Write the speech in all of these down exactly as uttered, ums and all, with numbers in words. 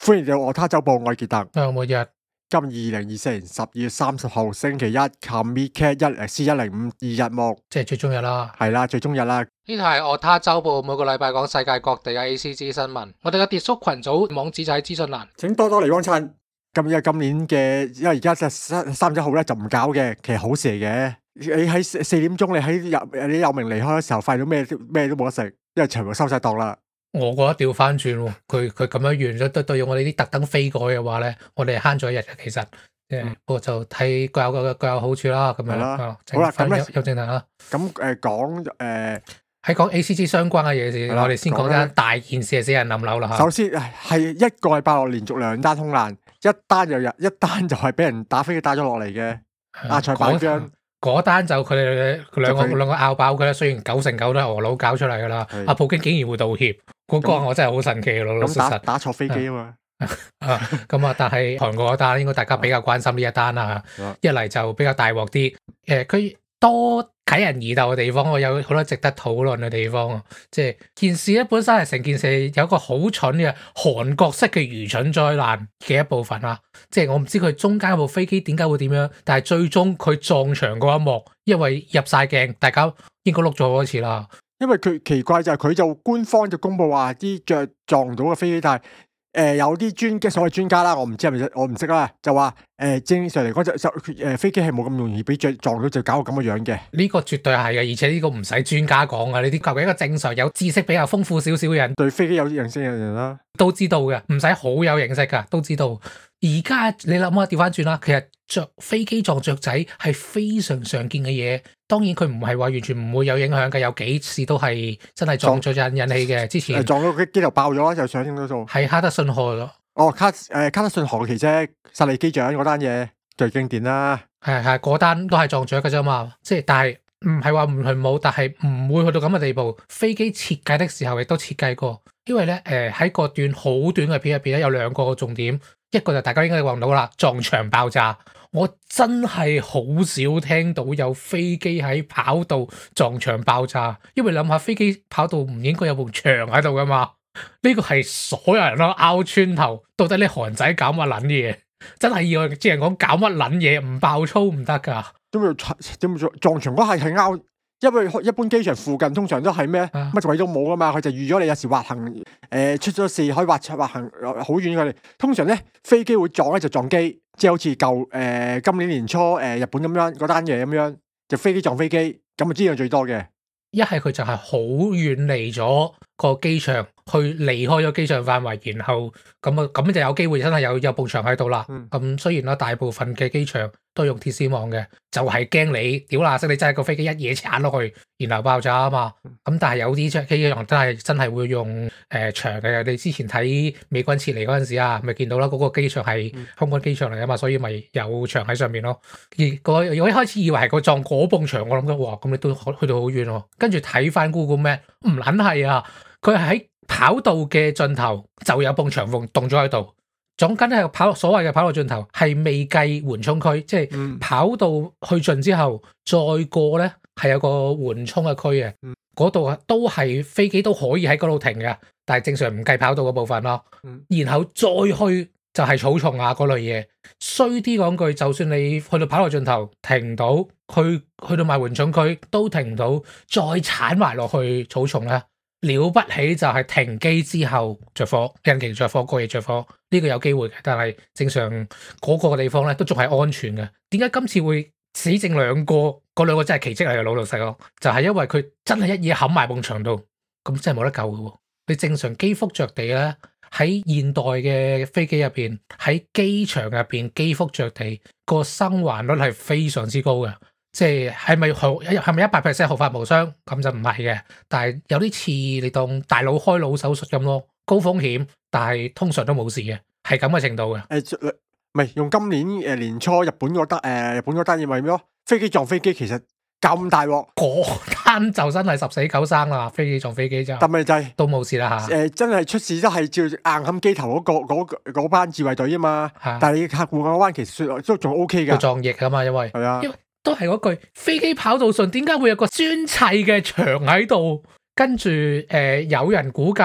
歡迎嚟到我他週報，我係傑特。 啊，每日今二零二四年十二月三十號星期一 ，Commit Cat 一誒 C 一零五二日目， 即係最終日啦。 係啦，最終日啦。 呢度係我他週報，每個禮拜講世界各地嘅 A C G 新聞。我哋嘅跌縮群組網址就喺資訊欄。 請多多嚟幫襯。咁因為今年嘅，因為而家就三三十一號咧就唔搞嘅，其實好事嚟嘅。你喺四四點鐘，你喺有你有名離開嘅時候，發現到咩咩都冇得食，因為全部收晒檔啦。 我覺得調翻轉喎，佢佢咁樣完咗，對對我哋啲特登飛過去嘅話咧，我哋慳咗一日嘅其實。誒，不過就睇各有各各有好處啦，咁樣啦。 好啦，咁咧有正題啦。 咁誒講誒喺講 A C G 相關嘅嘢先，我哋先講單大件事係死人冧樓啦嚇。 首先係一個禮拜內連續兩單空難，一單又入，一單就係俾人打飛機打咗落嚟嘅。阿蔡板章嗰單就佢哋兩個兩個拗爆佢啦，雖然九成九都係俄佬搞出嚟噶啦，阿普京竟然會道歉，嗰個我真係好神奇嘅老老實實。 打打錯飛機啊嘛。 啊，咁啊，但係韓國嗰單應該大家比較關心呢一單啦，一嚟就比較大鑊啲，誒，佢多啟人疑竇嘅地方，我有好多值得討論嘅地方，即係件事咧本身係成件事有一個好蠢嘅韓國式嘅愚蠢災難嘅一部分啦，即係我唔知佢中間有部飛機點解會點樣，但係最終佢撞牆嗰一幕，因為入晒鏡，大家應該碌咗好多次啦。 因為佢奇怪就係佢就官方就公布話啲着撞唔到嘅飛機，但係。誒、呃，有啲專嘅所謂專家啦，我唔知係咪，我唔識啦，就話誒、呃，正常嚟講就就誒，飛機係冇咁容易俾着撞到，就搞到咁嘅樣嘅。呢個絕對係嘅，而且呢個唔使專家講啊，呢啲求其一個正常有知識比較豐富少少嘅人， 對飛機有認識嘅人啦， 都知道嘅，唔使好有認識噶，都知道。而家你諗下調翻轉啦，其實着飛機撞雀仔係非常常見嘅嘢。當然佢唔係話完全唔會有影響嘅，有幾次都係真係撞咗引引起嘅。之前撞到個機頭爆咗啦，就上升到數。 係卡德遜河咯。 哦，卡誒、呃、卡德遜河奇啫，薩利機長嗰單嘢最經典啦。係係嗰單都係撞雀嘅啫嘛，即係但係唔係話唔係冇，但係唔會去到咁嘅地步。飛機設計的時候亦都設計過，因為咧誒喺個段好短嘅片入邊咧有兩個重點，一個就大家應該望到啦，撞牆爆炸。我真係好少聽到有飛機喺跑道撞牆爆炸，因為諗下飛機跑道唔應該有部牆喺度噶嘛？呢個係所有人都拗穿頭，到底你韓仔搞乜撚嘢？真係要即係講搞乜撚嘢，唔爆粗唔得噶。 點會點會撞牆嗰係係拗？因為一般機場附近通常都係咩乜鬼都冇噶嘛，佢就預咗你有時滑行誒、呃、出咗事可以滑滑行好遠佢哋。通常咧飛機會撞咧就撞機，即係好似舊誒今年年初誒、呃、日本咁樣嗰單嘢咁樣，就飛機撞飛機，咁啊知道最多嘅。一係佢就係好遠離咗個機場，去離開咗機場範圍，然後咁啊咁就有機會真係有有埲牆喺度啦。咁、嗯、雖然啦，大部分嘅機場都用鐵絲網嘅，就係、是、驚你屌嗱，識你真係個飛機一嘢鏟落去，然後爆炸啊嘛。咁、嗯、但係有啲機機場真係真係會用誒牆嘅。你之前睇美軍撤離嗰陣時啊，咪見到啦，嗰、那個機場係空軍機場嚟啊嘛，所以咪有牆喺上面咯。而個我一開始以為係個撞嗰埲牆，我諗緊哇，咁你都去到好遠喎。跟住睇翻 Google Map，唔撚係啊，佢係喺跑道嘅盡頭就有埲牆縫凍咗喺度。總緊係跑所謂嘅跑道盡頭係未計緩衝區，即係跑道去盡之後再過咧係有個緩衝嘅區嘅，嗰度都係飛機都可以喺嗰度停嘅，但係正常唔計跑道嗰部分咯。然後再去就係草叢啊嗰類嘢。衰啲講句，就算你去到跑道盡頭停唔到，去去到埋緩衝區都停唔到，再鏟埋落去草叢咧。了不起就係停機之後着火，引擎着火，過夜着火，呢、這個有機會嘅，但係正常嗰個地方咧都仲係安全嘅。點解今次會死剩兩個？嗰兩個真係奇蹟嚟嘅，老老實講，就係、是、因為佢真係一嘢冚埋埲牆度，咁真係冇得救嘅。你正常機腹着地咧，喺現代嘅飛機入邊，喺機場入邊機腹着地個生還率係非常之高嘅。即係係咪好係咪一百 percent 毫髮無傷？咁就唔係嘅，但係有啲似你當大腦開腦手術咁咯，高風險，但係通常都冇事嘅，係咁嘅程度嘅。 誒，唔係用今年誒年初日本嗰單誒日本嗰單嘢為咩咯？飛機撞飛機其實咁大鑊， 嗰單就真係十死九生啦，飛機撞飛機就，但係就係都冇事啦吓。 誒，真係出事都係照硬冚機頭嗰個嗰嗰班自衛隊啊嘛，但係你客戶嗰班其實都仲 O K 噶， 撞翼噶嘛，因為係啊。 都係嗰句，飛機跑道上點解會有個專砌嘅牆喺度？跟住誒、呃，有人估計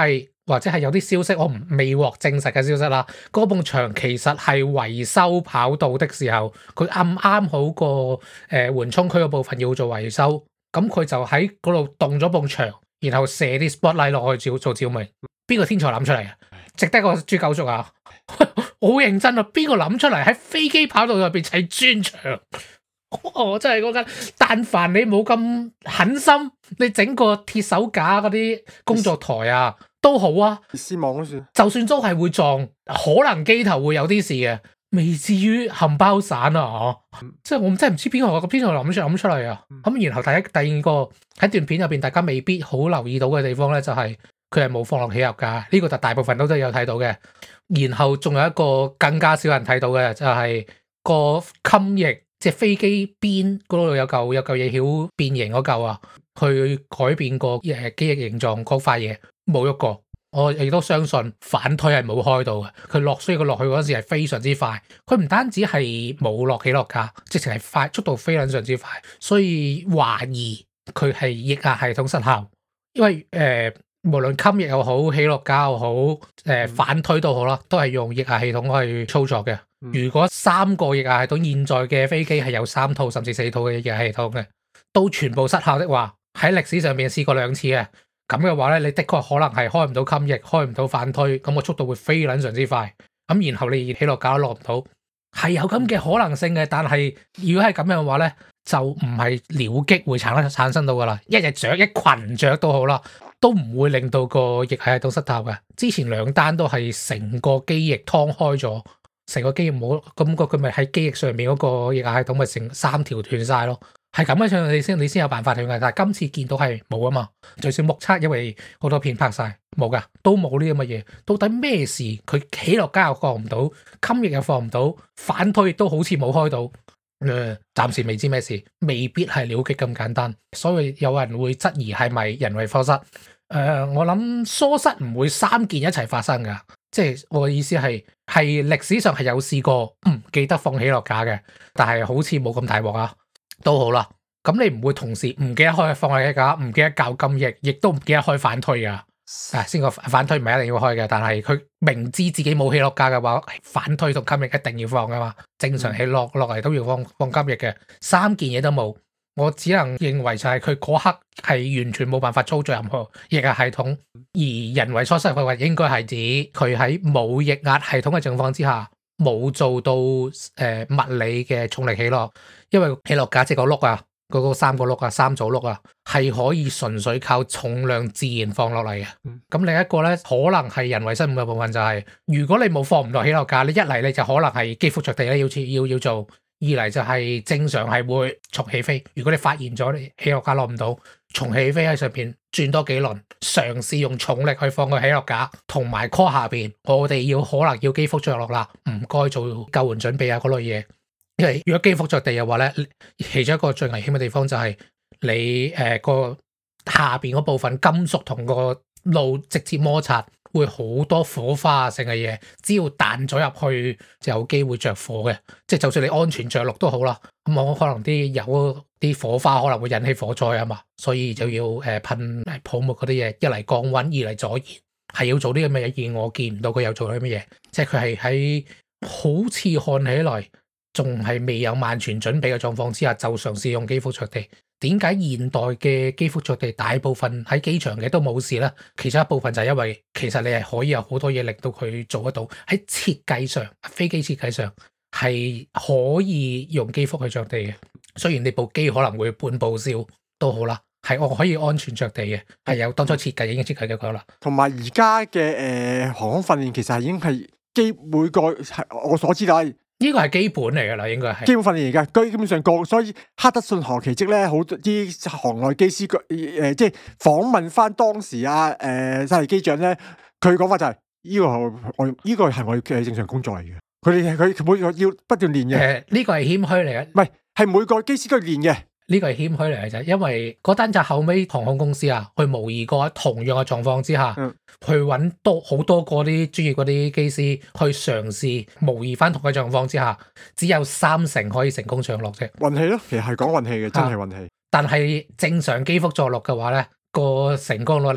或者係有啲消息我唔未獲證實嘅消息啦，嗰埲牆其實係維修跑道的時候，佢啱啱好個誒緩衝區嗰部分要做維修，咁佢就喺嗰度動咗埲牆，然後射啲 spotlight 落去照做照明。邊個天才諗出嚟啊？值得個豬狗粥啊！好認真啊！邊個諗出嚟喺飛機跑道入邊砌磚牆？我真係嗰間，但凡你冇咁狠心，你整個鐵手架嗰啲工作台啊都好啊。 絲網都算，就算都係會撞，可能機頭會有啲事嘅，未至於冚包散啊！嗯、即係我真係唔知邊個個邊個諗出諗出嚟啊！咁、嗯、然後第一第二個喺段片入邊，大家未必好留意到嘅地方咧，就係佢係冇放落起落架，呢、這個就大部分都都有睇到嘅。然後仲有一個更加少人睇到嘅，就係、是、個襟翼。即係飛機邊嗰度有嚿有嚿嘢曉變形嗰嚿啊，去改變個誒機翼形狀嗰塊嘢冇喐過。我亦都相信反推係冇開到嘅。佢落所以佢落去嗰陣時係非常之快。佢唔單止係冇落起落架，直情係快速度非常之快。所以懷疑佢係液壓系統失效，因為誒、呃、無論襟翼又好，起落架又好，誒、呃、反推都好啦，都係用液壓系統去操作嘅。如果三個液壓系統現在嘅飛機係有三套甚至四套嘅液壓系統嘅，都全部失效的話，喺歷史上面試過兩次嘅，咁嘅話咧，你的確可能係開唔到襟翼，開唔到反推，咁個速度會非常之快，咁然後你起落架都落唔到，係有咁嘅可能性嘅。但係如果係咁樣嘅話咧，就唔係僚機會產生產生到噶啦，一隻雀一群雀都好啦，都唔會令到個液壓系統失效嘅。之前兩單都係成個機翼劏開咗。成個機翼冇咁個，佢咪喺機翼上面嗰個液壓系統咪成三條斷晒咯，係咁嘅上你先你先有辦法斷嘅。但係今次見到係冇啊嘛，就算目測因為好多片拍晒冇噶，都冇呢啲咁嘅嘢。到底咩事？佢起落架又放唔到，襟翼又放唔到，反推亦都好似冇開到。誒、呃，暫時未知咩事，未必係僚機咁簡單。所以有人會質疑係咪人為疏失？誒、呃，我諗疏失唔會三件一齊發生噶。即係我嘅意思係，係歷史上係有試過唔記得放起落架嘅，但係好似冇咁大鑊啊，都好啦。咁你唔會同時唔記得開放起架，唔記得校襟翼，亦都唔記得開反推噶。啊，先個反推唔係一定要開嘅，但係佢明知自己冇起落架嘅話，反推同襟翼一定要放噶嘛。正常起落落嚟都要放放襟翼嘅，三件嘢都冇。我只能認為就係佢嗰刻係完全冇辦法操作任何液壓系統，而人為疏失嘅話應該係指佢喺冇液壓系統嘅情況之下，冇做到誒、呃、物理嘅重力起落，因為起落架即係個轆啊，嗰、嗰個三個轆啊，三組轆啊，係可以純粹靠重量自然放落嚟嘅。咁、嗯、另一個咧，可能係人為失誤嘅部分就係、是，如果你冇放唔落起落架，你一嚟你就可能係機腹着地咧，要要要做。二嚟就係正常係會重起飛，如果你發現咗你起落架落唔到，重起飛喺上邊轉多幾輪，嘗試用重力去放個起落架，同埋 call 下邊，我哋要可能要機腹着落啦，唔該做救援準備啊嗰類嘢。因為如果機腹着地嘅話咧，其中一個最危險嘅地方就係你誒個、呃、下邊嗰部分金屬同個路直接摩擦。會好多火花性嘅嘢，只要彈咗入去就有機會着火嘅。即係就算你安全着陸都好啦，咁我可能啲有啲火花可能會引起火災啊嘛，所以就要誒噴泡沫嗰啲嘢，一嚟降溫，二嚟阻燃，係要做啲咁嘅嘢。而我見唔到佢有做啲乜嘢，即係佢係喺好似看起來仲係未有萬全準備嘅狀況之下，就嘗試用機腹着地。點解現代嘅機腹着地大部分喺機場嘅都冇事呢？其中一部分就係因為其實你係可以有好多嘢令到佢做得到，喺設計上，飛機設計上係可以用機腹去着地嘅。雖然你部機可能會半報銷都好啦，係我可以安全着地嘅，係有當初設計已經設計咗佢啦。同埋而家嘅誒航空訓練其實係已經係基每個我所知道係。呢個係基本嚟噶啦，應該係基本訓練嚟噶。基本上個，所以赫德遜河奇蹟咧，好多啲航內機師，誒、呃，即係訪問翻當時啊，誒、呃，薩利機長咧，佢講法就係、是、呢、這個我呢、這個係我嘅正常工作嚟嘅。佢哋佢每個要不斷練嘅。誒、呃，呢、這個係謙虛嚟嘅，唔係係每個機師都練嘅。呢個係謙虛嚟嘅啫，因為嗰單就後尾航空公司啊，去模擬過同樣嘅狀況之下，嗯、去揾多好多個啲專業嗰啲機師去嘗試模擬翻同一狀況之下，只有三成可以成功上落啫。運氣咯，其實係講運氣嘅，真係運氣。但係正常機腹着陸嘅話咧，個成功率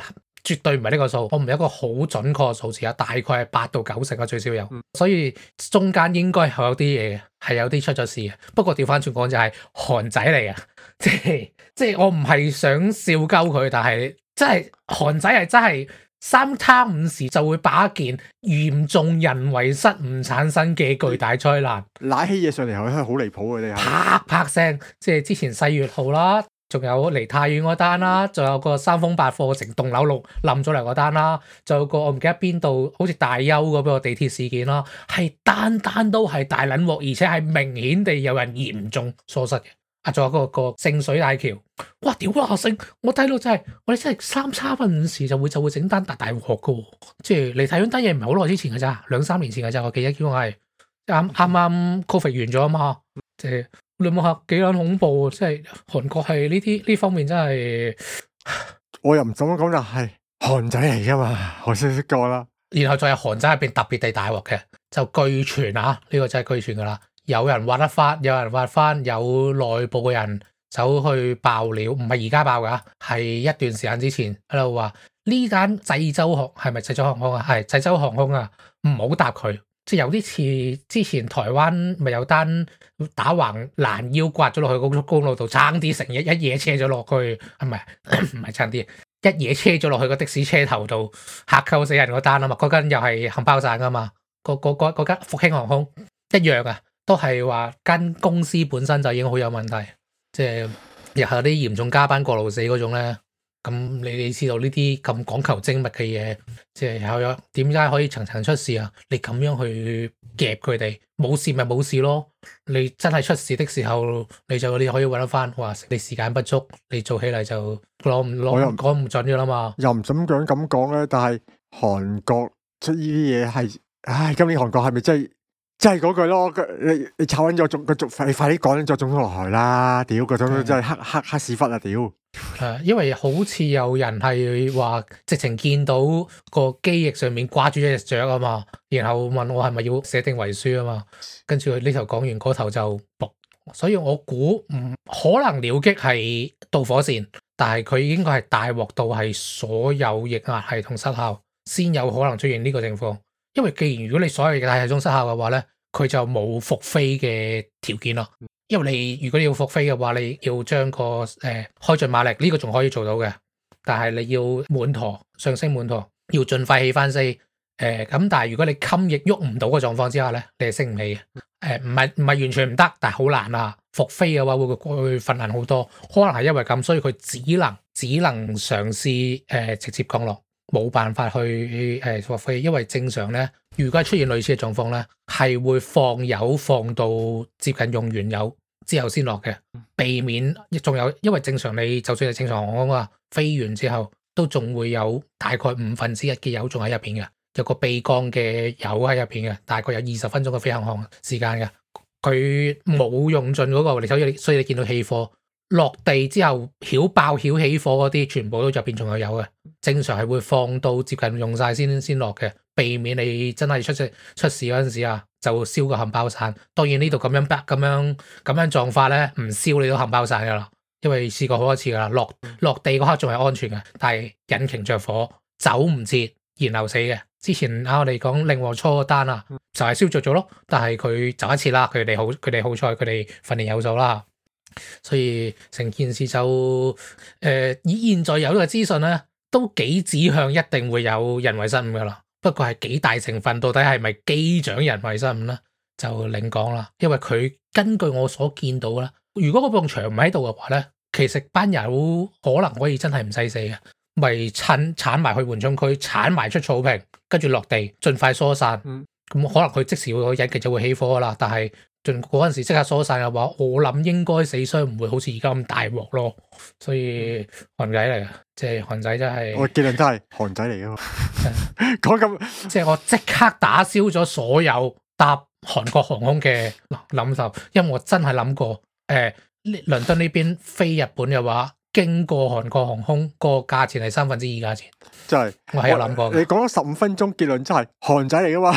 絕對唔係呢個數，我唔係一個好準確嘅數字啊，大概係八到九成啊，最少有。嗯、所以中間應該係有啲嘢嘅，係有啲出咗事嘅。不過調翻轉講就係韓仔嚟嘅，即係即係我唔係想笑鳩佢，但係真係韓仔係真係三差五時就會把一件嚴重人為失誤產生嘅巨大災難， 攋起嘢上嚟係好離譜嘅，你係啪啪聲，即係之前世越號啦。仲有離太遠嗰單啦，仲有個三豐百貨成棟樓冧冧咗嚟嗰單啦，仲有個我唔記得邊度，好似大邱嗰個地鐵事件啦，係單單都係大撚鑊，而且係明顯地有人嚴重疏失嘅。啊，仲有個個聖水大橋，哇屌啊聖！我睇到真係，我哋真係三差分五時就會就會整單大大鑊嘅，即係離太遠單嘢唔係好耐之前嘅咋，兩三年前嘅咋，我記得叫係啱啱啱 Covid 完咗啊嘛，即係。你冇嚇幾撚恐怖，即係韓國係呢啲呢方面真係， 我又唔咁樣講就係韓仔嚟噶嘛，我先識過啦。 然後再有韓仔入邊特別地大鑊嘅，就據傳啊，呢、這個真係據傳噶啦，有人挖得翻，有人挖翻，有內部嘅人走去爆料，唔係而家爆噶，係一段時間之前喺度話呢間濟州航係咪濟州航空啊？係濟州航空啊，唔好答佢。即係有啲似之前台灣咪有單打橫攔腰刮咗落去高速公路度，差啲成日一嘢車咗落去，係咪唔係差啲一嘢車咗落去個的士車頭度，嚇鳩死人嗰單啊嘛，嗰間又係冚包散噶嘛，嗰嗰嗰嗰間復興航空一樣啊，都係話間公司本身就已經好有問題，即係日後啲嚴重加班過勞死嗰種咧。咁你你知道呢啲咁講求精密嘅嘢，即係有有點解可以層層出事啊？你咁樣去夾佢哋，冇事咪冇事咯。你真係出事的時候，你就你可以揾得翻。話你時間不足，你做起嚟就攞唔攞講唔準噶啦嘛。 又唔想講咁講咧，但係韓國出呢啲嘢係，唉，今年韓國係咪真係真係嗰句咯？你你炒緊咗總個總，你快啲趕緊咗總統落台啦！屌，嗰種真係黑黑黑屎忽啊！屌！ 誒，因為好似有人係話，直情見到個機翼上面掛住一隻雀啊嘛，然後問我係咪要寫定遺書啊嘛，跟住佢呢頭講完嗰頭就仆，所以我估唔可能僚機係導火線，但係佢應該係大鑊到係所有液壓系統失效，先有可能出現呢個情況。因為既然如果你所有液壓系統失效嘅話咧，佢就冇復飛嘅條件咯。因為你如果你要復飛嘅話，你要將個誒、呃、開盡馬力，呢、這個仲可以做到嘅。但係你要滿舵上升滿舵，要盡快起翻飛。誒、呃、咁，但係如果你襟翼喐唔到嘅狀況之下咧，你係升唔起嘅。誒唔係唔係完全唔得，但係好難啊。復飛嘅話會會困難好多，可能係因為咁，所以佢只能只能嘗試誒、呃、直接降落，冇辦法去誒復飛。因為正常咧，如果出現類似嘅狀況咧，係會放油放到接近用完油之後先落嘅，避免仲有，因為正常你就算係正常航空啊，飛完之後都仲會有大概五分之一嘅油仲喺入邊嘅，有個備降嘅油喺入邊嘅，大概有二十分鐘嘅飛行航時間嘅，佢冇用盡嗰個，所以所以你見到起貨落地之後曉爆曉起火嗰啲，全部都入邊仲有油嘅，正常係會放到接近用晒先先落嘅。避免你真係出事出事嗰陣時啊，就燒個冚包散。當然呢度咁樣咁樣咁樣撞法咧，唔燒你都冚包散噶啦。因為試過好多次噶啦，落落地嗰刻仲係安全嘅，但係引擎着火走唔切，然後死嘅。之前啱我哋講令和初嗰單啊，就係燒着咗咯。但係佢走一次啦，佢哋好佢哋好彩，佢哋訓練有素啦。所以成件事就誒、呃，以現在有呢個資訊咧，都幾指向一定會有人為失誤噶啦。不過係幾大成分，到底係咪機長人為失誤咧，就另講啦。因為佢根據我所見到啦，如果嗰埲牆唔喺度嘅話咧，其實班友可能可以真係唔使死嘅，咪趁鏟埋去緩衝區，鏟埋出草坪，跟住落地，盡快疏散。咁、嗯、可能佢即時會引擎就會起火啦。但係盡嗰陣時即刻疏散嘅話，我諗應該死傷唔會好似而家咁大鑊咯。所以韓仔嚟嘅，即係韓仔真係我結論真係韓仔嚟噶嘛。講咁即係我即刻打消咗所有搭韓國航空嘅諗頭，因為我真係諗過，誒、呃，倫敦呢邊飛日本嘅話，經過韓國航空個價錢係三分之二價錢， 真係我係有諗過嘅。 你講咗十五分鐘，結論真係韓仔嚟噶嘛？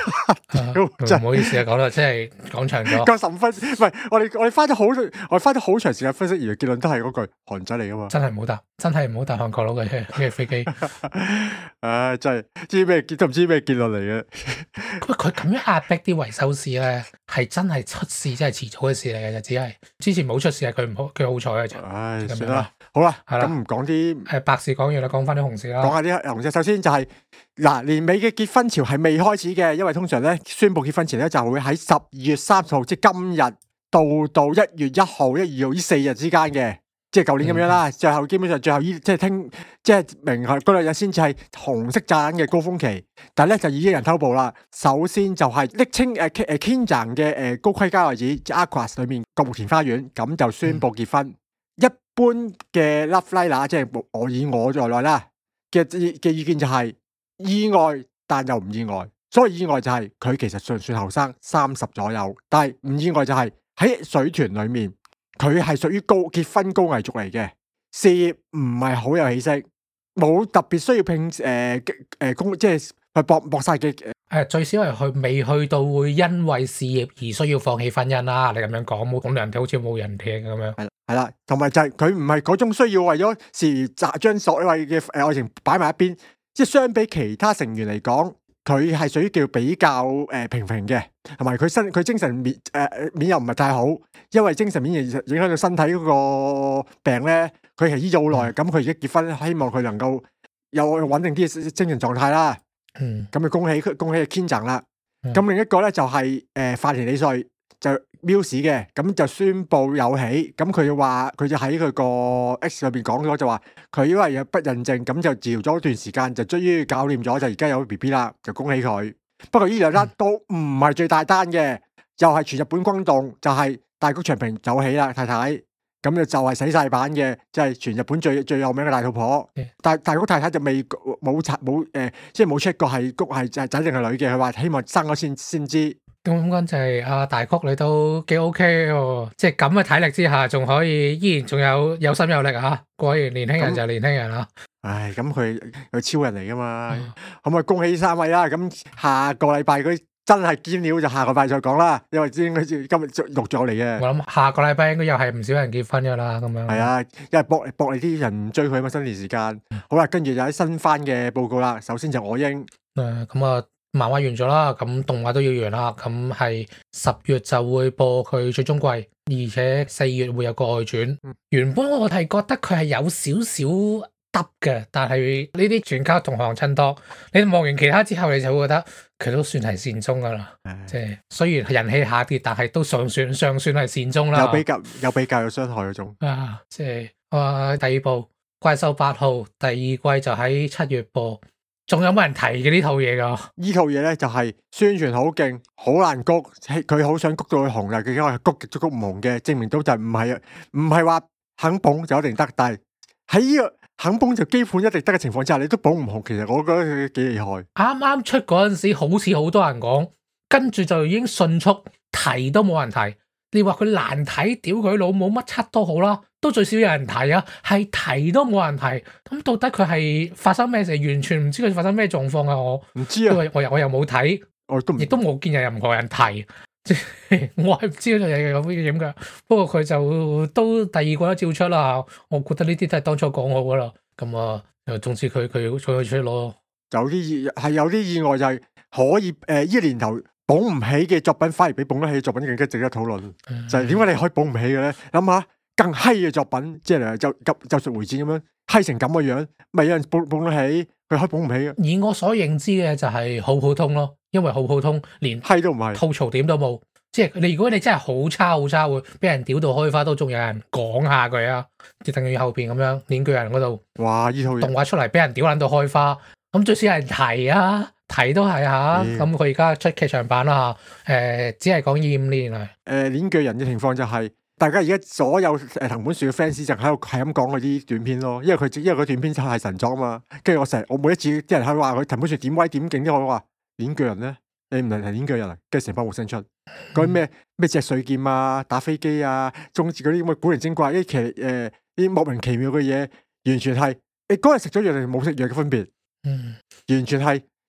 唔好意思啊，講到真係講長咗。 夠十五分，唔係我哋我哋花咗好我哋花咗好長時間分析，而結論都係嗰句韓仔嚟噶嘛。 真係唔好搭，真係唔好搭韓國佬嘅嘅飛機。 唉，真係知咩結都唔知咩結論嚟嘅。 佢佢咁樣壓迫啲維修士咧，係真係出事，真係遲早嘅事嚟嘅，就只係之前冇出事係佢唔好，佢好彩嘅啫。 唉，算啦，好啦，咁唔講啲誒白事講完啦，講翻啲紅事啦。 講下啲紅事，首先就係嗱，年尾嘅結婚潮係未開始嘅，因為通常咧宣布結婚前咧就會喺十二月三十號，即係今日到到一月一號、一二號呢四日之間嘅，即係舊年咁樣啦。嗯、最後基本上最後依即係聽即係明係嗰兩日先至係紅色炸彈嘅高峰期，但係咧就已經有人偷步啦。首先就係昵稱誒誒 Kinjang 嘅誒高規郊遊子 Aquas 裏面國木田花園，咁就宣布結婚。嗯、一般嘅 Love Liner 即係我以我在內啦嘅嘅意見就係意外，但又唔意外。所以意外就係佢其實算算後生，三十左右，但係唔意外就係喺水豚裏面，佢係屬於高結婚高危族嚟嘅，事業唔係好有起色，冇特別需要拼誒誒工，即係去搏搏晒嘅誒，最少係佢未去到會因為事業而需要放棄婚姻啦。你咁樣講，冇咁人哋好似冇人聽咁樣。係係啦，同埋就係佢唔係嗰種需要為咗事業將所謂嘅誒愛情擺埋一邊，即係相比其他成員嚟講。佢係屬於叫比較誒、呃、平平嘅，同埋佢身佢精神面誒、呃、面又唔係太好，因為精神面影影響到身體嗰個病咧，佢係醫咗好耐，咁佢而家結婚，希望佢能夠有穩定啲嘅精神狀態啦。嗯，咁就恭喜恭喜 Kinjang 啦。咁、嗯、另一個咧就係誒飯田理穗就 Muse 嘅，咁就宣布有喜，咁佢話佢就喺佢個 X 裏邊講咗就話佢因為有不孕症，咁就治療咗一段時間，就終於搞掂咗，就而家有 B B 啦，就恭喜佢。不過呢兩單都唔係最大單嘅，又係全日本轟動，就係、是、大谷翔平走起啦，太太，咁就就係洗晒版嘅，就係、是、全日本最最有名嘅大肚婆。大大谷太太就未冇查冇誒，即係冇 check 過係谷係仔定係女嘅，佢話希望生咗先先知。 咁講就係阿大谷你都幾 OK 喎，即係咁嘅體力之下，仲可以依然仲有有心有力啊！果然年輕人就係年輕人啊！ 唉，咁佢佢超人嚟噶嘛，咁啊、嗯、恭喜三位啦！咁下個禮拜佢真係堅料就下個禮拜再講啦，因為應該今日錄咗嚟嘅。我諗下個禮拜應該又係唔少人結婚噶啦，咁樣。係啊，因為博博你啲人唔追佢啊嘛，新年時間。好啦，跟住就喺新番嘅報告啦。首先就我英。誒，咁啊。漫畫完咗啦，咁動畫都要完啦，咁係十月就會播佢最終季，而且四月會有個外傳。嗯、原本我係覺得佢係有少少得嘅，但係呢啲全靠同行襯托。你望完其他之後，你就會覺得佢都算係善終噶啦。即係、嗯、雖然人氣下跌，但係都尚算尚算係善終啦。有比較有比較有傷害嗰種。啊，即係啊，第二部《怪獸八號》第二季就喺七月播。仲有冇人提嘅呢套嘢噶？呢套嘢咧就係宣傳好勁，好難谷，佢好想谷到佢紅，但係佢因為谷極都谷唔紅嘅，證明到就唔係唔係話肯捧就一定得，但係喺呢個肯捧就基本一定得嘅情況之下，你都捧唔紅，其實我覺得佢幾厲害。啱啱出嗰陣時，好似好多人講，跟住就已經迅速提都冇人提。你話佢難睇，屌佢老母乜七都好啦，都最少有人提啊，係提都冇人提。咁到底佢係發生咩事？完全唔知佢發生咩狀況啊！我唔知啊，因為我又我又冇睇，我都亦都冇見有任何人提，即係我係唔知呢樣嘢有咩點噶。不過佢就都第二季都照出啦。我覺得呢啲都係當初講好噶啦。咁啊，總之佢佢佢出咯。有啲意係有啲意外就係可以誒，呢、呃、年頭。捧唔起嘅作品反而比捧得起嘅作品更加值得討論，嗯、就係點解你可以捧唔起嘅咧？諗下更閪嘅作品，即係就就咒術迴戰咁樣閪成咁嘅樣，咪有人捧捧得起，佢可以捧唔起嘅。以我所認知嘅就係好普通咯，因為好普通，連閪都唔係，吐槽點都冇。即係你如果你真係好差好差，會俾人屌到開花，都仲有人講下佢啊，即等於後邊咁樣鏈鋸人嗰度，哇！呢套動畫出嚟俾人屌撚到開花，咁最少有人提啊。睇都係吓，咁佢而家出劇場版啦吓，誒、呃，只係講二五年啊。誒，鏈鋸人嘅情況就係、是，大家而家所有誒藤本樹嘅 fans 就喺度係咁講嗰啲短片咯，因為佢因為佢短片就係神作啊嘛。跟住我成日我每一次啲人喺度話佢藤本樹點威點勁啲，我話鏈鋸人咧，你唔係係鏈鋸人啊，跟住成班活聲出，嗰啲咩咩隻水劍啊，打飛機啊，中字嗰啲咁嘅古靈精怪，啲奇誒啲莫名其妙嘅嘢，完全係誒嗰日食咗藥定冇食藥嘅分別，嗯，完全係。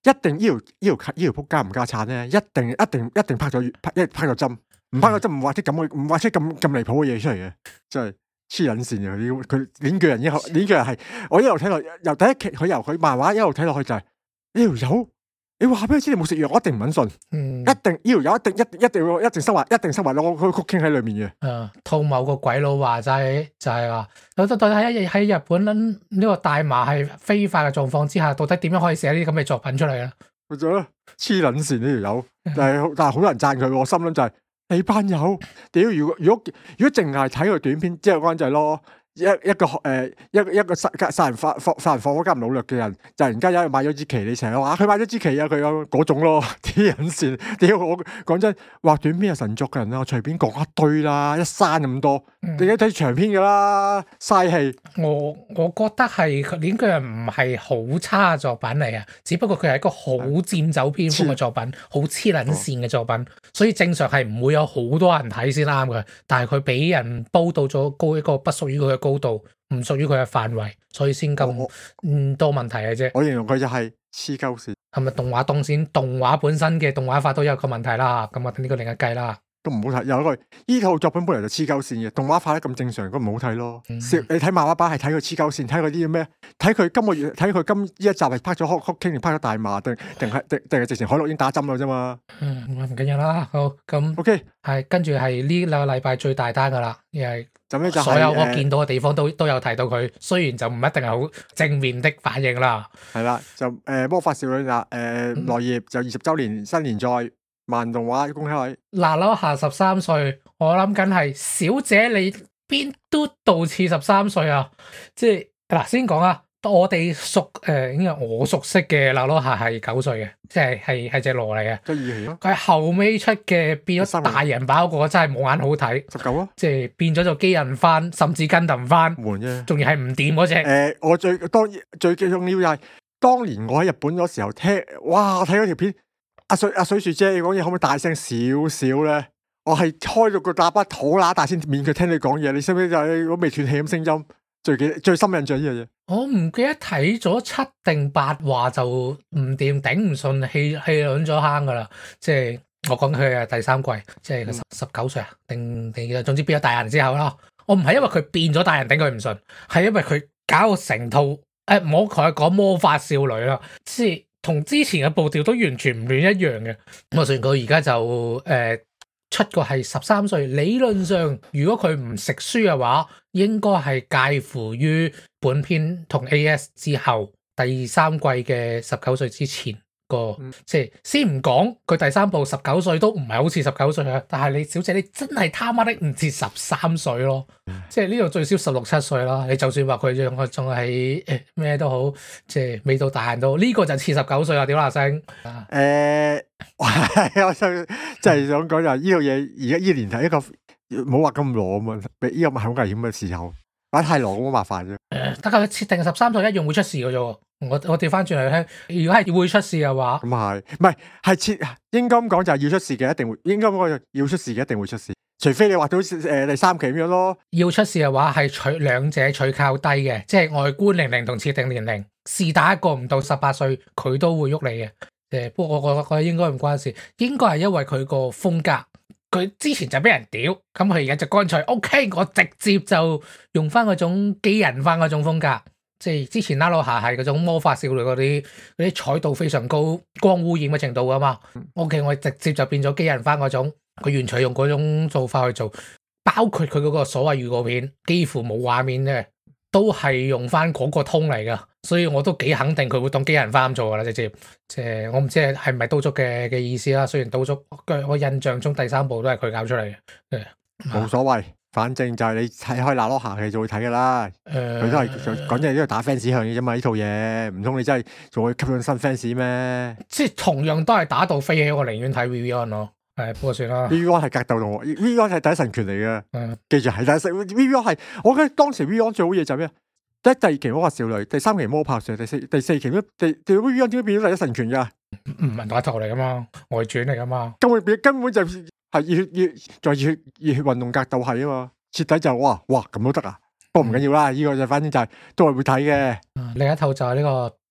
一定呢條呢條呢條仆街唔加產咧，一定一定一定拍咗拍一拍咗針，唔拍咗針唔畫啲咁嘅唔畫啲咁咁離譜嘅嘢出嚟嘅，真係黐撚線嘅。佢鏈鋸人一鏈鋸人係我一路睇落由第一期佢由佢漫畫一路睇落去就係呢條友。你話俾佢知你冇食藥，我一定唔肯信。嗯，一定呢條友一定一一定要一定生活，一定生活攞佢曲傾喺裏面嘅。誒， 套某個鬼佬話齋就係話，到底喺喺日本呢個大麻係非法嘅狀況之下，到底點樣可以寫呢啲咁嘅作品出嚟咧？ 咪就係咯，黐撚線呢條友，但係但係好多人讚佢，我心諗就係、是、你班友，屌如果如果如果淨係睇佢短片，之後嗰陣就係咯。一一個誒、呃、一一個殺殺人放放殺人放火咁努力嘅人，突然間有人買咗支旗，你成日話佢買咗支旗啊，佢有嗰種咯，啲人線屌我講真，畫短篇係神作嘅人啦，我隨便講一堆啦，一山咁多，你而家睇長篇噶啦，嘥氣。 我我覺得係佢呢個唔係好差嘅作品嚟啊，只不過佢係一個好佔走篇幅嘅作品，好黐撚線嘅作品，所以正常係唔會有好多人睇先啱嘅，但係佢俾人煲到咗高一個不屬於佢嘅高度，唔屬於佢嘅範圍，所以先咁嗯多問題嘅啫。 我形容佢就係黐鳩線。 係咪動畫動線？動畫本身嘅動畫化都有個問題啦。咁我呢個另一計啦。 都唔好睇。有一個呢套作品本嚟就黐鳩線嘅，動畫化得咁正常，咁唔好睇咯。嗯、你睇漫畫版係睇佢黐鳩線，睇嗰啲咩？睇佢今個月睇佢今呢一集係拍咗哭哭傾定拍咗大麻，定定係定定係直情海洛因打針咗啫嘛。嗯， 唔緊要啦。好咁。O K，係跟住係呢兩個禮拜最大單噶啦，因為所有我見到嘅地方都都有提到佢，雖然就唔一定係好正面的反應啦。 係啦，就誒、呃、魔法少女啦，誒落葉就二十週年新連載。漫動畫恭喜你！ 嗱，樓下十三歲，我諗緊係小姐你邊嘟到似十三歲啊？即係嗱，先講啊，我哋熟誒，應該我熟悉嘅嗱樓下係九歲嘅，即係係係隻羅嚟嘅。 即係咯。 佢後尾出嘅變咗大人版嗰個真係冇眼好睇。 十九啊！ 即係變咗做機人番，甚至跟揼番。 悶啫。 仲要係唔掂嗰隻。 誒，我最當最重要就係當年我喺日本嗰時候聽，哇！我睇嗰條片。阿水阿水樹姐，你講嘢可唔可以大聲少少咧？我係開到個喇叭好乸大先勉強聽你講嘢。你識唔識就係我未斷氣咁聲音？最記最深印象呢樣嘢。我唔記得睇咗七定八話就唔掂，頂唔順，氣氣卵咗坑噶啦。即係我講佢係第三季，即係佢十十九歲啊，定定總之變咗大人之後啦。我唔係因為佢變咗大人頂佢唔順，係因為佢搞到成套誒，唔好同佢講魔法少女啦，即係。同之前嘅步調都完全唔亂一樣嘅，我雖然佢而家就誒、呃、出個係十三歲，理論上如果佢唔食書嘅話，應該係介乎於本篇同 A S 之後第三季嘅十九歲之前個，嗯、即係先唔講佢第三部十九歲都唔係好似十九歲啊，但係你小姐你真係他媽的唔似十三歲咯，嗯、即係呢度最少十六七歲啦。你就算話佢仲我仲係誒咩都好，即係未到大人都呢、這個就似十九歲啊！屌啦聲誒，我真真係想講就係呢套嘢而家呢年係一個冇話咁裸啊嘛，呢個係好危險嘅時候，玩太裸咁麻煩啫。誒，得佢設定十三歲一樣會出事嘅啫。我我調翻轉嚟聽，如果係會出事嘅話，咁係唔係係設應該咁講就係要出事嘅，一定會應該咁講要出事嘅，一定會出事，除非你畫到誒、呃、第三期咁樣咯。要出事嘅話係取兩者取靠低嘅，即係外觀年齡同設定年齡，是打一個唔到十八歲佢都會喐你嘅。誒，不過我覺得佢應該唔關事，應該係因為佢個風格，佢之前就俾人屌，咁佢而家就乾脆 OK， 我直接就用翻嗰種機人翻嗰種風格。即係之前拉魯夏係嗰種魔法少女嗰啲嗰啲彩度非常高、光污染嘅程度啊嘛。OK，我直接就變咗機人番嗰種，佢完全用嗰種做法去做，包括佢嗰個所謂預告片，幾乎冇畫面嘅，都係用翻嗰個通嚟噶。所以我都幾肯定佢會當機人番咁做噶啦，直接。即係我唔知係係咪刀竹嘅嘅意思啦。雖然刀竹我印象中第三部都係佢搞出嚟嘅，冇所謂。反正就係你睇開那羅下戲就會睇噶啦，佢、呃、都係講真係呢個打 fans 向嘅啫嘛，呢套嘢唔通你真係仲會吸引新 fans 咩？即係同樣都係打到飛起，我寧願睇 Vivian 咯。係不過算啦 ，Vivian 係格鬥動畫 ，Vivian 係第一神拳嚟嘅。嗯，記住係第一神 ，Vivian 係我覺得當時 Vivian 最好嘢就係咩？第一第二期魔法少女，第三期魔炮士，第四第四期咩？第第 Vivian 點解變咗第一神拳噶？唔係打頭嚟噶嘛，外傳嚟噶嘛，根本變根本就係熱血熱再熱血熱血運動格鬥係啊嘛。徹底就哇哇咁都得啊！不過唔緊要啦，呢、這個就反正就係、是、都係會睇嘅。另一套就係呢個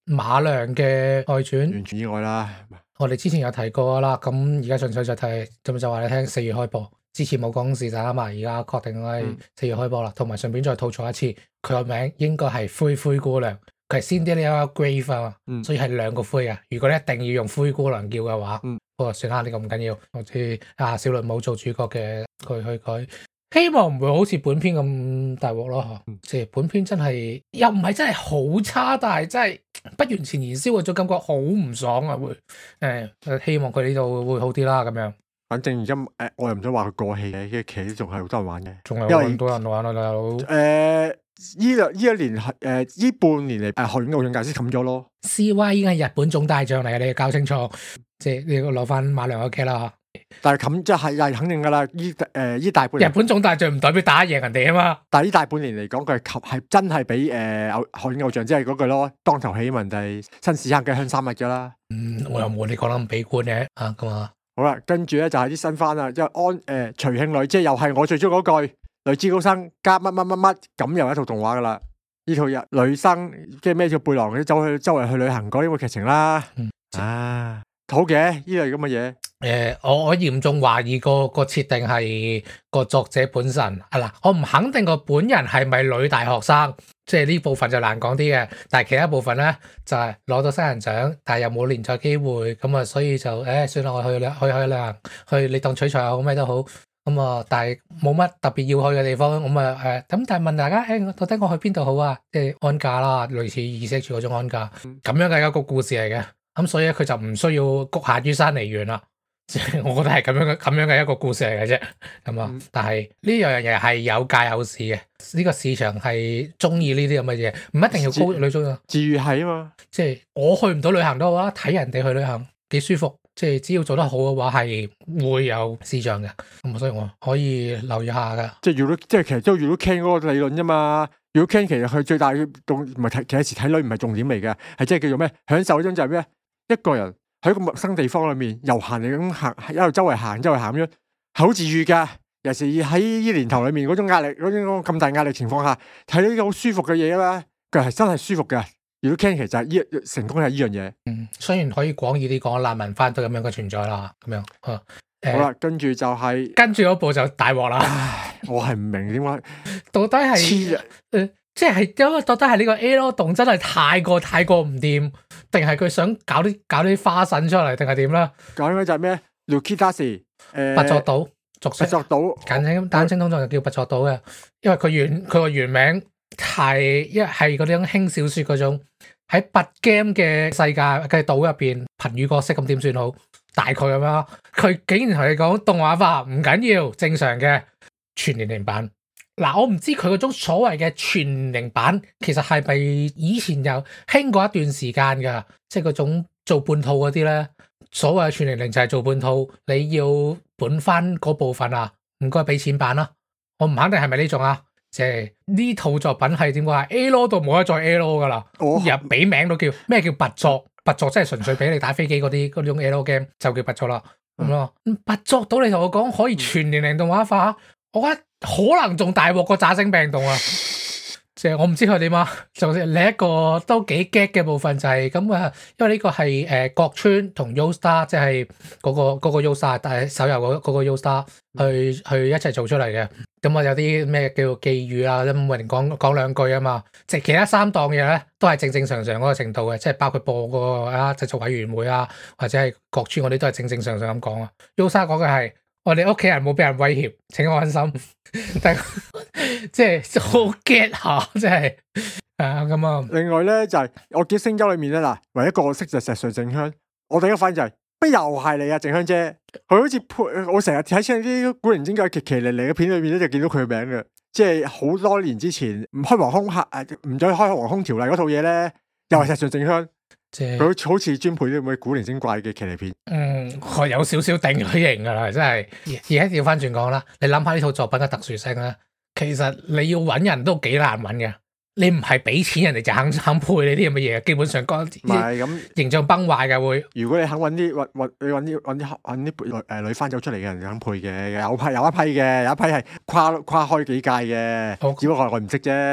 馬良嘅外傳， 完全意外啦。 我哋之前有提過啦，咁而家純粹就睇，咁就話你聽四月開播，之前冇講時辰啊嘛，而家確定係四月開播啦，同埋順便再吐槽一次，佢個名應該係灰灰姑娘，佢係 Cinderella Grave 啊，嗯、所以係兩個灰啊。如果你一定要用灰姑娘叫嘅話，嗯、不過算啦，呢、這個唔緊要。好似啊小倫武做主角嘅，佢去改，希望唔會好似本片咁大鑊咯。即係、嗯、本片真係又唔係真係好差，但係真係不完全燃燒嗰種感覺好唔爽啊！會誒、呃，希望佢呢度會好啲啦，咁樣。 反正而家誒，我又唔想話佢過氣嘅，嘅其實仲係好多人玩嘅， 仲有好多人玩啊，大佬。誒、 呃，依兩依一年係誒依半年嚟誒學院偶像界先冚咗咯。 C Y 已經係日本總大將嚟嘅，你要搞清楚。即係你攞翻馬良嘅劇啦。 但係冚即係係肯定噶啦，依誒依大半年。 日本總大將唔代表打贏人哋啊嘛。 但係依大半年嚟講，佢係冚係真係比誒偶學院偶像即係嗰句咯，當頭起問題，新時刻嘅香三日噶啦。 嗯，我又冇你講得咁悲觀嘅啊，咁啊。 好啦，跟住咧就係啲新番啦，即係安誒徐慶女，即係又係我最中意嗰句女子高生加乜乜乜乜，咁又一套動畫噶啦。呢套日女生即係孭住背囊嗰啲走去周圍去旅行嗰啲個劇情啦。嗯、啊，好嘅，呢類咁嘅嘢。 誒、呃，我我嚴重懷疑個個設定係個作者本身啊嗱，我唔肯定個本人係咪女大學生，即係呢部分就難講啲嘅。但係其他部分咧就係、是、攞到新人獎，但係又冇連載機會，咁啊，所以就誒、哎、算啦，我去去去旅行，去你當取材又好咩都好，咁啊，但係冇乜特別要去嘅地方，咁啊誒，咁、呃、但係問大家，誒、欸，到底我去邊度好啊？即係安假啦，類似異色住嗰種安假，咁樣嘅一個故事嚟嘅，咁所以佢就唔需要局限於山梨縣啦。我覺得係咁樣嘅咁樣嘅一個故事嚟嘅啫，咁啊，但係呢樣嘢係有價有市嘅，呢個市場係中意呢啲咁嘅嘢，唔一定要高女中啊， 自愈係啊嘛， 即係我去唔到旅行都好啊，睇人哋去旅行幾舒服，即係只要做得好嘅話係會有市場嘅，咁所以我可以留意下噶。即係如果即係其實都如果 Ken 嗰個理論啫嘛，如果 Ken 其實佢最大嘅重唔係睇，其實有時睇女唔係重點嚟嘅，係即係叫做咩？享受嗰種就係咩？一個人。喺個陌生地方裏面悠閒嚟咁行，一路周圍行，周圍行咁樣，係好治愈噶。尤其是喺呢年頭裏面嗰種壓力，嗰種咁大壓力情況下，睇到呢個好舒服嘅嘢啦，佢係真係舒服嘅。如果 Ken 其實就係呢成功係呢樣嘢。嗯，雖然可以廣義啲講，難民番都咁樣嘅存在啦，咁樣。啊呃、好啦，跟住就係、是、跟住嗰步就大鑊啦。我係唔明點解到底係誒。即係因為覺得係呢個 A 咯洞真係太過太過唔掂，定係佢想搞啲搞啲花神出嚟，定係點咧？講緊就係咩 Lukitas 誒，拔作島，拔作島，簡稱簡稱通常就叫拔作島嘅，因為佢原佢個原名係一係嗰種輕小說嗰種喺拔 game 嘅世界嘅島入邊貧乳角色咁點算好？大概咁樣，佢竟然同你講動畫化唔緊要，正常嘅全年齡版。嗱，我唔知佢嗰種所謂嘅全齡版，其實係咪以前有興過一段時間噶？即係嗰種做半套嗰啲咧，所謂嘅全齡齡就係做半套，你要本翻嗰部分啊，唔該俾錢版啦。我唔肯定係咪呢種啊，即係呢套作品係點講啊 ？A 咯度冇得再 A 咯噶啦，入俾、哦、名都叫咩叫拔作？拔作即係純粹俾你打飛機嗰啲嗰種 A 咯 game 就叫拔作啦。咁咯、嗯，拔作到你同我講可以全年齡動畫化，我覺得。可能仲大鑊過炸星病動啊！即係我唔知佢點啊。就另一個都幾 get 嘅部分就係咁啊，因為呢個係誒國村同 Yoastar 即係嗰個嗰個 Yoastar，但係手遊嗰嗰個 Yoastar 去去一齊做出嚟嘅。咁啊有啲咩叫做寄語啊，咁冇人講講兩句啊嘛。即係其他三檔嘢咧都係正正常常嗰個程度嘅，即係包括播個啊製作委員會啊，或者係國村嗰啲都係正正常常咁講啊。Yoastar 講嘅係。我哋屋企人冇俾人威脅，請安心。但即係好 get 下，即係啊咁啊。另外咧就係、是、我記得聲優裏面咧嗱，唯一一個識就石上靜香。我第一個反應就係、是，乜又係你啊，靜香姐？佢好似配我成日睇親啲古靈精怪、奇奇離離嘅片裏面咧，就見到佢嘅名嘅。即係好多年之前唔開航空客誒，唔再開航空條例嗰套嘢咧，又係石上靜香。佢、就是、好似專配啲咁嘅古靈精怪嘅奇離片。嗯，我有少少定佢型噶啦，真係。而家調翻轉講啦，你諗下呢套作品嘅特殊性啦，其實你要搵人都幾難搵嘅。你唔係俾錢人哋就肯肯配你啲咁嘅嘢，基本上嗰啲形象崩壞嘅會。如果你肯搵啲搵搵你搵啲搵啲搵啲誒女翻走出嚟嘅人就肯配嘅，有批有一批嘅，有一批係跨跨開幾屆嘅，好只不過我唔識啫。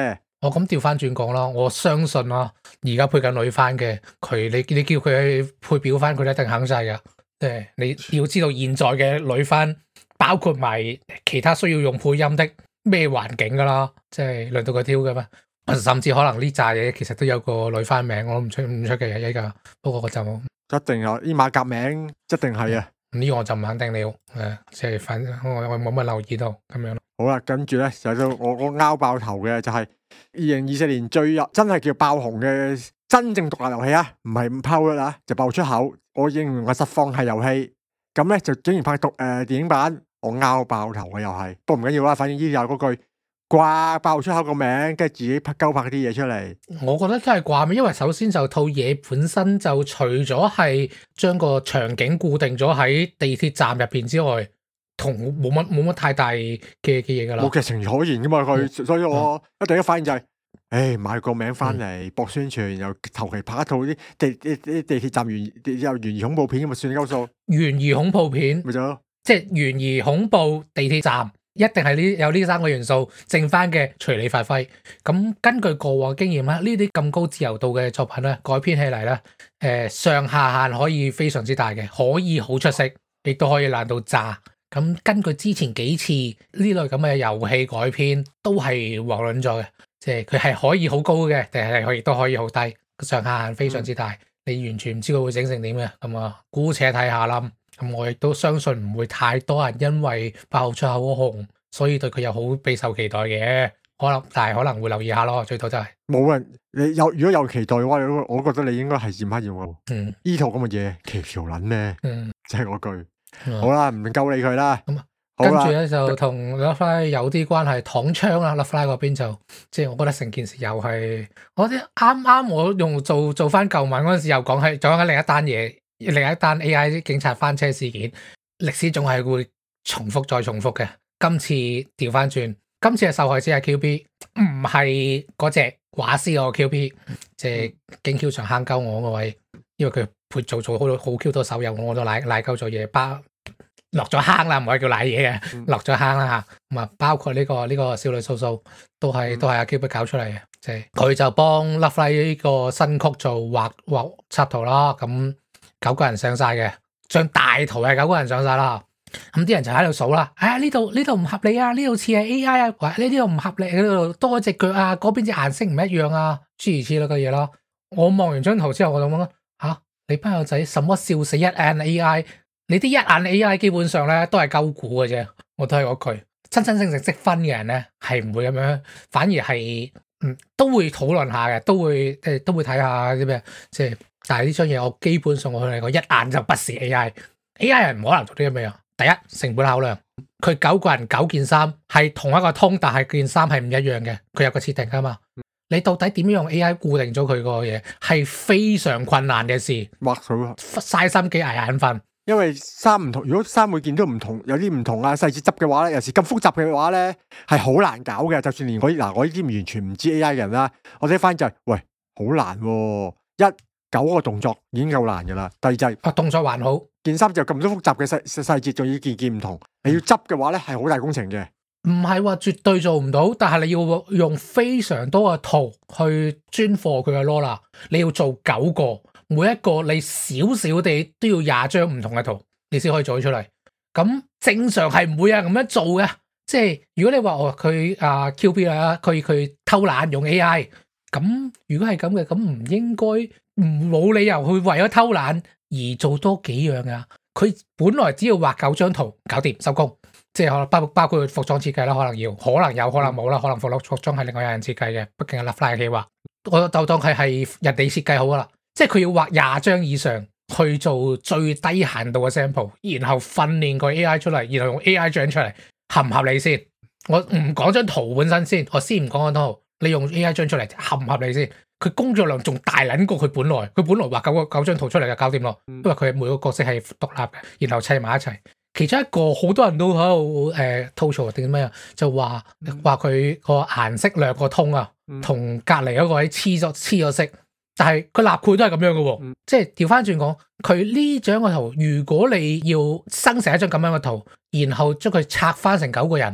我咁調翻轉講啦，我相信啦，而家配緊女翻嘅佢，你你叫佢去配表翻，佢一定肯晒噶。即係你要知道現在嘅女翻，包括埋其他需要用配音的咩環境噶啦，即係輪到佢挑嘅咩？甚至可能呢扎嘢其實都有個女翻名，我都唔出唔出奇嘅依家。不過我就一定有呢馬甲名，一定係啊。 呢個我就唔肯定了，誒，即係反正我我冇乜留意到咁樣咯。 好啦，跟住咧就到我我拗爆頭嘅就係二零二四年最有真係叫爆紅嘅真正獨立遊戲啊，唔係唔拋啦，就爆出口。我認為我實況係遊戲，咁咧就竟然拍獨誒、呃、電影版，我拗爆頭嘅又係，不過唔緊要啦，反正呢有嗰句掛爆出口個名，跟住自己拍鳩拍啲嘢出嚟。 我覺得真係掛名，因為首先就套嘢本身就除咗係將個場景固定咗喺地鐵站入邊之外，同冇乜冇乜太大嘅嘅嘢噶啦。 冇劇情可言噶嘛佢，嗯、所以我一第一反應就係、是，誒、嗯、買個名翻嚟博宣傳，又求其拍一套啲地啲啲地鐵站懸又懸疑恐怖片咁啊，算鳩數。懸疑恐怖片咪就咯， 即係懸疑恐怖地鐵站。一定係呢有呢三個元素，剩翻嘅隨你發揮。咁根據過往經驗咧，呢啲咁高自由度嘅作品咧，改編起嚟咧，誒、呃、上下限可以非常之大嘅，可以好出色，亦都可以爛到炸。咁根據之前幾次呢類咁嘅遊戲改編，都係遑論咗嘅，即係佢係可以好高嘅，定係佢亦都可以好低，上下限非常之大，嗯、你完全唔知佢會整成點嘅。咁啊，姑且睇下啦。咁我亦都相信唔會太多人因為爆出口紅，所以對佢又好備受期待嘅。可能但係可能會留意下咯，最多真係冇人你有如果有期待嘅話，我覺得你應該係驗一驗喎。 嗯， 呢套咁嘅嘢奇條撚咩？嗯，即係嗰句。 嗯、 好啦，唔夠理佢啦。咁啊，跟住咧就同 Lovefly 有啲關係，躺槍啦 Lovefly 嗰邊就即係我覺得成件事又係我啲啱啱我用做做翻舊聞嗰陣時又講係講緊另一單嘢。另一單 A I 警察翻車事件，歷史仲係會重複再重複嘅。今次調翻轉，今次嘅受害者係 Q B， 唔係嗰隻畫師嗰個 Q B， 即係經 Q 場坑鳩我嗰位，因為佢配做做好好 Q 多手遊，我都賴賴鳩咗嘢，包落咗坑啦，唔可以叫賴嘢嘅，落咗坑啦嚇。咁啊，包括呢、呢個呢、呢個少女素素都係、嗯、都係阿 Q B 搞出嚟嘅，即係佢就幫 Lovefly 呢個新曲做畫畫插圖啦，咁。九個人上晒嘅，張大圖係九個人上晒啦。咁啲人就喺度數啦。哎呀，呢度呢度唔合理啊，呢度似係 A I 啊，喂，呢度唔合理，呢度多隻腳啊，嗰邊隻顏色唔一樣啊，諸如此類嘅嘢咯。我望完張圖之後，我就諗吓，你班友仔，什麼笑死一眼 A I？ 你啲一眼 A I 基本上咧都係鳩估嘅啫。我都係嗰句，真真正正識分嘅人咧係唔會咁樣，反而係嗯都會討論下嘅，都會誒都會睇下啲咩，即係。但係呢張嘢我基本上我嚟講一眼就不是 A I，A I 係唔可能做啲咁嘅嘢。第一，成本考量，佢九個人九件衫係同一個通，但係件衫係唔一樣嘅，佢有個設定噶嘛。你到底點樣用 A I 固定咗佢個嘢，係非常困難嘅事。畫佢嘥心機捱眼瞓，因為衫唔同，如果衫每件都唔同，有啲唔同啊細節執嘅話咧，有時咁複雜嘅話咧係好難搞嘅。就算連我嗱我呢啲完全唔知 A I 嘅人啦，我睇翻就係、是、喂好難喎、啊、一。九個動作已經夠難噶啦，第二就係啊動作還好，件衫就咁多複雜嘅細細節，仲要件件唔同，你要執嘅話咧係好大工程嘅。唔係話絕對做唔到，但係你要用非常多嘅圖去專貨佢嘅 Lola， 你要做九個，每一個你少少地都要廿張唔同嘅圖，你先可以做出嚟。咁正常係唔會有人咁樣做嘅，即係如果你話我佢啊 Q B 啦，佢佢偷懶用 A I， 咁如果係咁嘅，咁唔應該。唔冇理由去為咗偷懶而做多幾樣啊！佢本來只要畫九張圖搞掂收工，即係可能包包括服裝設計啦，可能要，可能有，可能冇啦，可能服服裝係另外有人設計嘅，畢竟係 Lovefly 嘅企劃，我就當佢係人哋設計好噶啦，即係佢要畫廿張以上去做最低限度嘅 sample， 然後訓練個 A I 出嚟，然後用 A I 張出嚟，合唔合理先？我唔講張圖本身先，我先唔講張圖，你用 A I 張出嚟合唔合理先？佢工作量仲大撚過佢本來，佢本來畫九個九張圖出嚟就搞掂咯，因為佢每個角色係獨立嘅，然後砌埋一齊。其中一個好多人都喺度誒吐槽定咩啊？就話話佢個顏色兩個通啊，同隔離嗰個位黐咗黐咗色，但係個立繪都係咁樣嘅喎，嗯、即係調翻轉講，佢呢張個圖，如果你要生成一張咁樣嘅圖，然後將佢拆翻成九個人，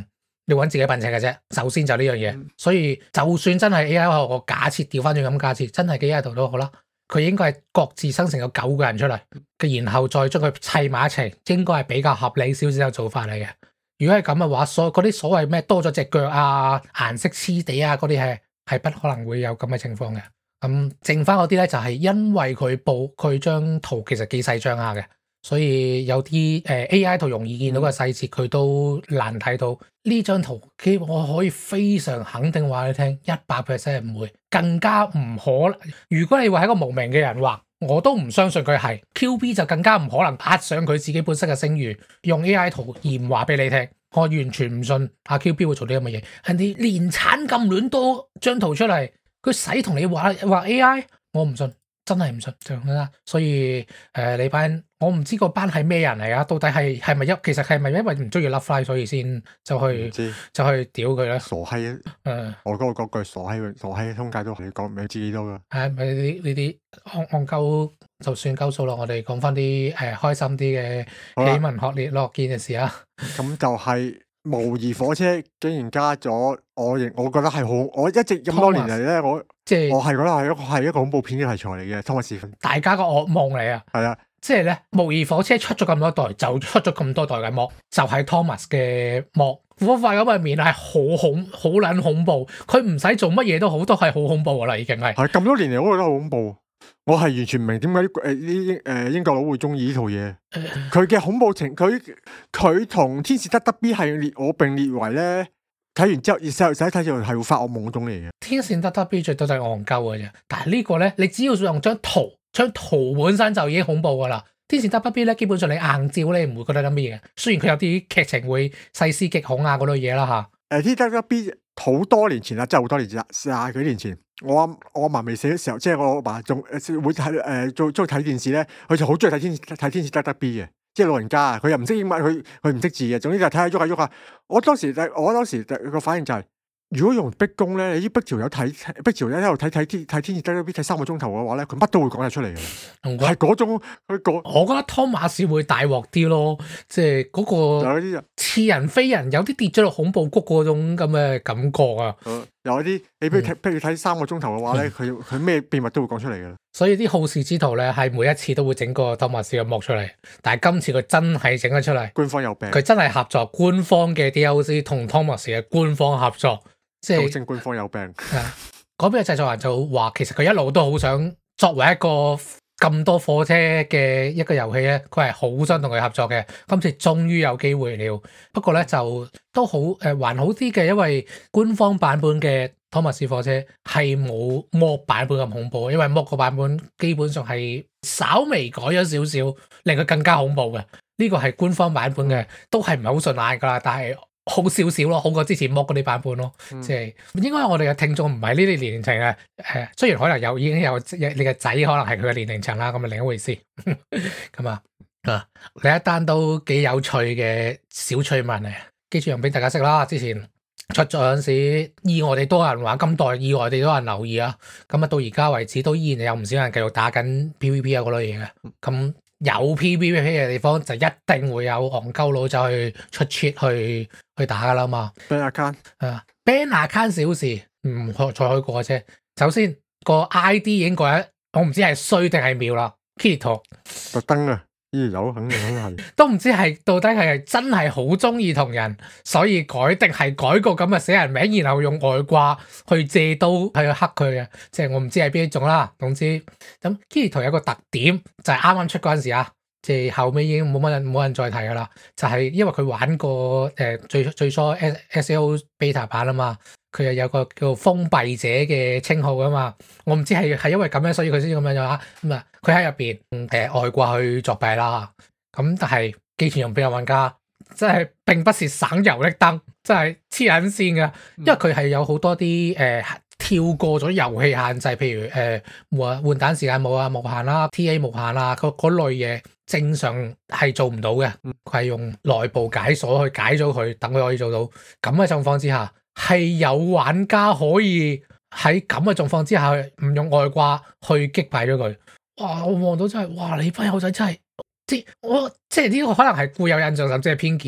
你揾自己笨柒嘅啫。首先就呢樣嘢，嗯、所以就算真係 A I 學我假設調翻轉咁假設，真係幾 A I 圖都好啦，佢應該係各自生成有九個人出嚟，然後再將佢砌埋一齊，應該係比較合理少少嘅做法嚟嘅。如果係咁嘅話，所嗰啲所謂咩多咗隻腳啊、顏色黐地啊嗰啲係係不可能會有咁嘅情況嘅。咁剩翻嗰啲咧就係因為佢報佢張圖其實幾細張下嘅，所以有啲誒、呃、A I 圖容易見到嘅細節佢都難睇到。呢張圖基本我可以非常肯定話你聽，一百 percent 唔會，更加唔可能。如果你話係一個無名嘅人畫，我都唔相信佢係 Q B 就更加唔可能壓上佢自己本身嘅聲譽，用 A I 圖而唔話俾你聽。我完全唔信阿 Q B 會做啲咁嘅嘢。人哋連產咁亂多張圖出嚟，佢使同你畫畫 A I， 我唔信，真係唔信就咁啦。所以誒、呃，你班我唔知個班係咩人嚟啊？到底係係咪一其實係咪因為唔中意 Love Live 所以先就去就去屌佢咧？ 傻閪啊！ 誒， 我嗰個嗰句傻閪，傻閪通街都你講唔知幾多噶。 係咪呢啲呢啲戇戇鳩就算鳩數咯？我哋講翻啲誒開心啲嘅喜聞學烈樂見嘅事啊！ 咁就係模擬火車竟然加咗，我認我覺得係好，我一直咁多年嚟咧，我即係我係覺得係一個係一個恐怖片嘅題材嚟嘅。湯馬士大家個噩夢嚟啊！係啊，即係咧模擬火車出咗咁多代，就出咗咁多代嘅幕，就係 Thomas 嘅幕。火塊咁嘅面係好恐好撚恐怖，佢唔使做乜嘢都好，都係好恐怖噶啦，已經係。係咁多年嚟，我覺得好恐怖。我係完全唔明點解誒啲誒英國佬會中意呢套嘢。佢嘅恐怖情，佢佢同天使得得 B 係列我並列為咧，睇完之後，細路仔睇之後係會發惡夢嗰種嚟嘅。天使得得 B 最多就係戇鳩嘅啫，但係呢個咧，你只要用張圖，張圖本身就已經恐怖噶啦。天使得得 B 咧，基本上你硬照咧唔會覺得有乜嘢，雖然佢有啲劇情會細思極恐啊嗰類嘢啦吓。誒，天使得得 B 好多年前啦，真係好多年前，廿幾年前。我阿我阿嫲未死嘅時候，即係我阿嫲仲誒會睇誒做中意睇電視咧，佢就好中意睇天睇天使得得 B 嘅，即係老人家啊，佢又唔識英文，佢佢唔識字嘅，總之就睇下喐下喐下。我當時我當時個反應就係、是，如果用逼宮咧，你逼條友睇逼條友喺度睇睇天睇天使得得 B 睇三個鐘頭嘅話咧，佢乜都會講得出嚟嘅，係嗰種佢講。我覺得湯馬士會大鑊啲咯，即係嗰個似人非人，有啲跌咗落恐怖谷嗰種咁嘅感覺啊。嗯有啲你俾佢睇，譬如睇三個鐘頭嘅話咧，佢佢咩秘密都會講出嚟嘅。所以啲好事之徒咧，係每一次都會整個湯馬士嘅幕出嚟，但係今次佢真係整得出嚟。官方有病，佢真係合作官方嘅 D L C 同湯馬士嘅官方合作，即係正官方有病。嗰邊嘅製作人就話，其實佢一路都好想作為一個咁多貨車嘅一個遊戲咧，佢係好想同佢合作嘅。今次終於有機會了，不過咧就都好誒、呃，還好啲嘅，因為官方版本嘅湯馬士火車係冇mod版本咁恐怖，因為mod個版本基本上係稍微改咗少少，令佢更加恐怖嘅。呢、這個係官方版本嘅，都係唔係好順眼噶啦，但係好少少咯，好過之前mod嗰啲版本咯。嗯、即係應該我哋嘅聽眾唔係呢啲年齡層嘅，誒，雖然可能有已經有你嘅仔可能係佢嘅年齡層啦，咁啊另一回事。咁啊啊，另一單都幾有趣嘅小趣聞嚟，記住讓俾大家識啦。之前出咗嗰陣時，意外地多人玩，今代意外地多人留意啊。咁啊到而家為止都依然有唔少人繼續打緊 P V P 啊嗰類嘢嘅。咁有 P V P 嘅地方就一定會有戇鳩佬走去出 cheat 去去打噶啦嘛。ban account 啊 ban account 小事，唔再開過啫。首先個 I D 已經改，我唔知係衰定係妙啦。Kito 特登啊，呢條友肯定肯定係都唔知係到底係真係好中意同人，所以改定係改個咁嘅死人名，然後用外掛去借刀去黑佢嘅，即係我唔知係邊一種啦。總之咁 Kito 有個特點就係啱啱出嗰陣時啊，即係後尾已經冇乜人冇人再提噶啦，就係、是、因為佢玩過誒、呃、最最初 S L O beta 版啊嘛。佢又有個叫封閉者嘅稱號噶嘛，我唔知係係因為咁樣，所以佢先咁樣就話咁啊。佢喺入邊誒外掛去作弊啦，咁但係機器人俾人玩家真係並不是省油的燈，真係黐撚線噶，因為佢係有好多啲誒、呃、跳過咗遊戲限制，譬如誒換換彈時間冇啊無限啦 ，T A 無限啦，嗰嗰類嘢正常係做唔到嘅，佢係用內部解鎖去解咗佢，等佢可以做到。咁嘅狀況之下。係有玩家可以喺咁嘅狀況之下唔用外掛去擊敗咗佢。哇！我望到真係，哇！你班友仔真係，即我即係呢個可能係固有印象，甚至係偏見。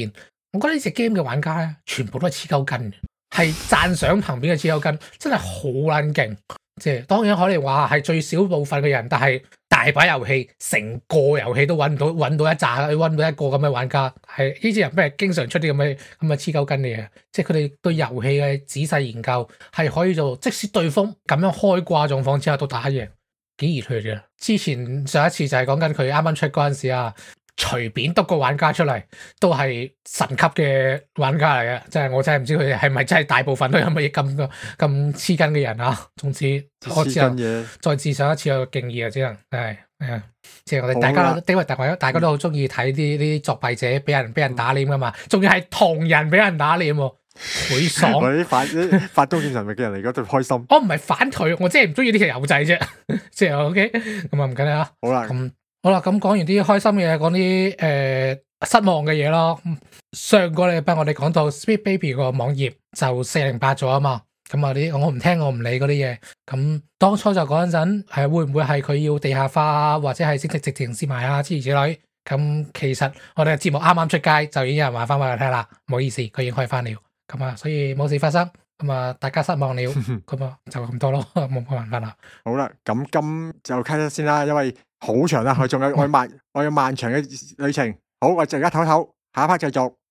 我覺得呢隻 game 嘅玩家咧，全部都係黐鳩筋嘅，係讚賞旁邊嘅黐鳩筋，真係好撚勁。即係當然可能話係最少部分嘅人，但係大把遊戲，成個遊戲都揾唔到揾到一紮，揾到一個咁嘅玩家。係呢啲人咩經常出啲咁嘅咁嘅黐鳩筋嘅嘢，即係佢哋對遊戲嘅仔細研究係可以做，即使對方咁樣開掛狀況之下都打贏，幾熱血嘅。之前上一次就係講緊佢啱啱出嗰陣時啊。隨便篤個玩家出嚟都係神級嘅玩家嚟嘅，即係我真係唔知佢哋係咪真係大部分都有乜嘢咁咁黐筋嘅人啊！總之我之後再致上一次有敬意啊，只能係係即係我哋大家，因為大家大家都好中意睇啲啲作弊者俾人俾人打臉噶嘛，仲要係同人俾人打臉喎，會爽！ 我啲反反刀劍神域嘅人嚟講就開心。 我唔係反佢，我真係唔中意呢條友仔啫，即係 OK 咁啊，唔緊要啊。 好啦， 咁。好啦，咁講完啲開心嘅嘢，講啲誒失望嘅嘢咯。上個禮拜我哋講到 Sweet Baby 個網頁就四零八咗啊嘛，咁啊啲我唔聽我唔理嗰啲嘢。咁當初就嗰陣係會唔會係佢要地下化啊，或者係升值直情試賣啊之類之類。咁其實我哋嘅節目啱啱出街就已經有人話翻俾我聽啦，唔好意思，佢已經開翻了。咁啊，所以冇事發生。咁啊，大家失望了。咁啊，就咁多咯，冇冇辦法啦。 好啦，咁今就開咗先啦，因為好長啦，佢仲有我漫我有漫長嘅旅程。好，我陣間唞唞，下一 part 繼續。